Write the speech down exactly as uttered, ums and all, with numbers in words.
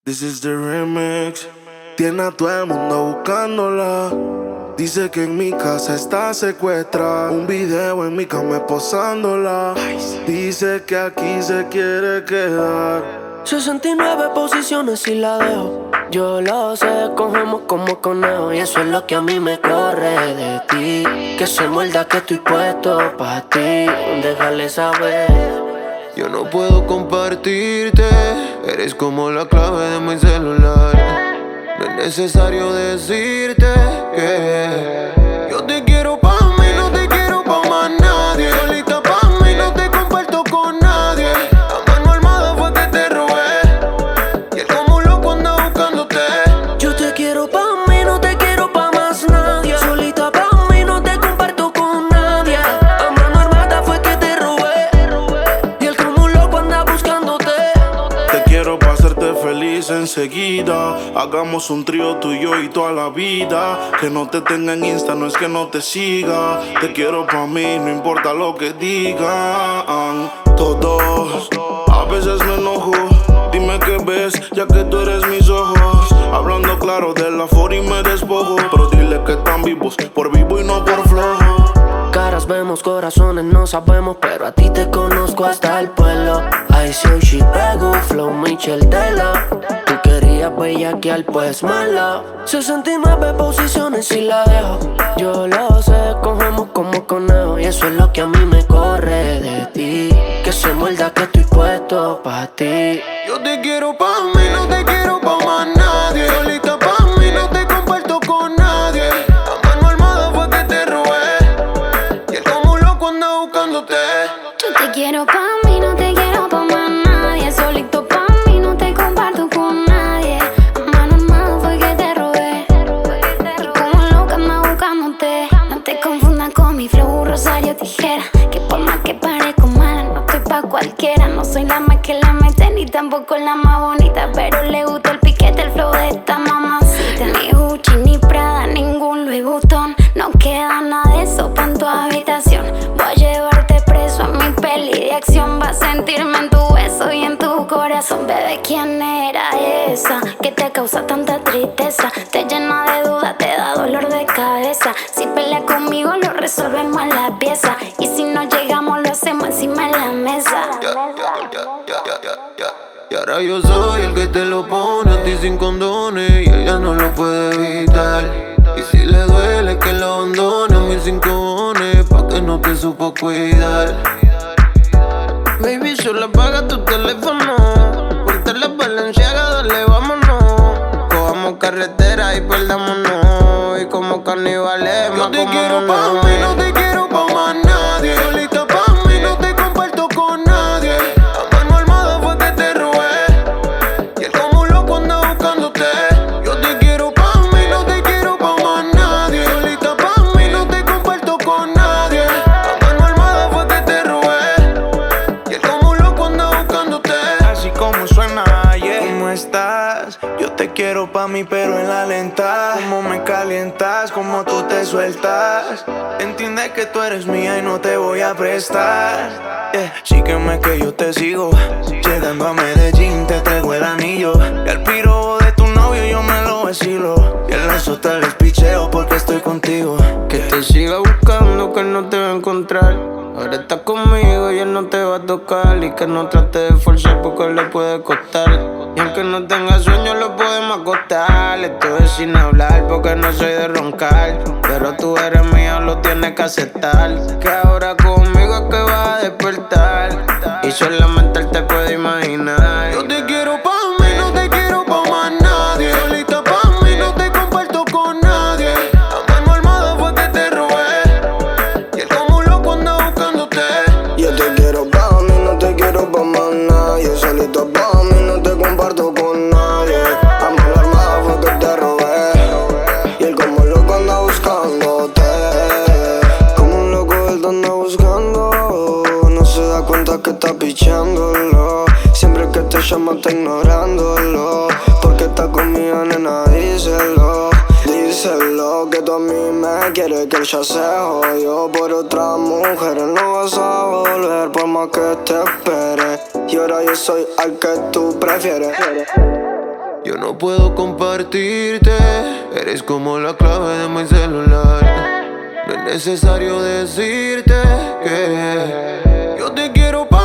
This is the remix. Tiene a todo el mundo buscándola. Dice que en mi casa está secuestrada. Un video en mi cama posándola. Dice que aquí se quiere quedar. sesenta y nueve posiciones y la dejo. Yo lo sé, cogemos como conejo. Y eso es lo que a mí me corre de ti. Que se muerda que estoy puesto pa' ti. Déjale saber. Yo no puedo compartirte. Eres como la clave de mi celular. No es necesario decirte que yo te quiero pa' mí, no te quiero pa' más nadie. Solita pa' mí, no te comparto con nadie. A mano armada fue que te robé. Y él como un loco anda buscándote. Yo te quiero pa' mí, no te quiero pa' más nadie. Solita pa' mí, no te comparto con nadie. A mano armada fue que te robé. Y él como un loco anda buscándote. Te quiero pa' hacerte feliz enseguida. Hagamos un trío tú y yo y toda la vida. Que no te tenga en Insta, no es que no te siga. Te quiero pa' mí, no importa lo que digan todos. A veces me enojo, dime qué ves, ya que tú eres mis ojos. Hablando claro de la for y me despojo. Pero dile que están vivos, por vivo y no por flojo. Caras vemos, corazones no sabemos, pero a ti te conozco hasta el pueblo. I see she pego, flow Michel Tela. Tú querías bellaquear, pues malo. sesenta y nueve posiciones y la dejo. Yo lo sé, cogemos como conejo. Y eso es lo que a mí me corre de ti. Que se muerda que estoy puesto pa' ti. Yo te quiero pa' mí, no te quiero pa' más nadie. Solita pa' mí, no te comparto con nadie. A mano armada fue que te robé. Y él como un loco anda buscándote. Yo te quiero pa' mí, no te quiero pa' más nadie. Solito pa' mí, no te comparto con nadie. A mano armada fue que te robé. Y como loca anda buscándote. No te confundas con mi flow, Rosario Tijera. Que por más que parezco mala, no estoy pa' cualquiera. No soy la más que la mete, ni tampoco la más bonita. Pero le gusta el piquete, el flow de esta mamacita. Ni Gucci, ni Prada, ningún Louis Vuitton. No queda nada de eso pa' en tu habitación. Voy a llevarte preso a mi peli de acción. Vas a sentirme en tu beso y en tu corazón. Bebé, ¿quién era esa que te causa tanta tristeza? Te llena de dudas, te da dolor de cabeza. Si peleas conmigo lo resolvemos en la pieza. Y si no llegamos lo hacemos encima de la mesa. Ya, ya, ya, ya, ya, ya, ya. Y ahora yo soy el que te lo pone a ti sin condones. Y ella no lo puede evitar. Y si le duele que lo abandone a mis cinco bones, pa' que no te supo cuidar. Baby, solo apaga tu teléfono. Ponte la Balenciaga, dale, vámonos. Cojamos carretera y perdámonos. Y como carnivales, yo te quiero pa' mí, no te quiero pa' más nadie. Solita pa' mí, no te comparto con nadie. A mano armada fue que te robé. Y él como un loco anda buscándote. Yo te quiero pa' mí, no te quiero pa' más nadie. Solita pa' mí, no te comparto con nadie. A mano armada fue que te robé. Y él como un loco anda buscándote. Así como suena, yeah. ¿Cómo estás? Yo te quiero pa' mí pero en la lenta. Cómo me calientas, cómo tú te sueltas. Entiende que tú eres mía y no te voy a prestar, yeah. Sígueme que yo te sigo. Llegando a Medellín te traigo el anillo. Y al piro de tu novio yo me lo vacilo. Y el lazo te les picheo porque estoy contigo. Que te siga buscando, que él no te va a encontrar. Ahora estás conmigo y él no te va a tocar. Y que no trate de forzar porque le puede costar. Y aunque no tenga sueño lo podemos acostar. Estoy sin hablar porque no soy de roncar. Pero tú eres mía, lo tienes que aceptar. Que ahora conmigo es que vas a despertar. Y solamente él te puede imaginar. Yo te quiero pa' mí, no te quiero pa' más nadie. Solita pa' mí, no te comparto con nadie. A mano armada fue que te robé. Y él como un loco anda buscándote. Yo te quiero pa' mí, no te quiero pa' más nadie. Solito pa' mí, no te comparto con nadie. A mano armada fue que te robé. Y él como loco anda buscándote. Como un loco él te anda buscando. No se da cuenta que está pichándolo. Siempre que te llama está ignorándolo. Porque está conmigo, nena, díselo. Díselo que tú a mí me quieres, que él ya se jodió por otra mujer. No vas a volver por más que te espere. Y ahora yo soy al que tú prefieres. Yo no puedo compartirte, eres como la clave de mi celular. No es necesario decirte que yo te quiero pa'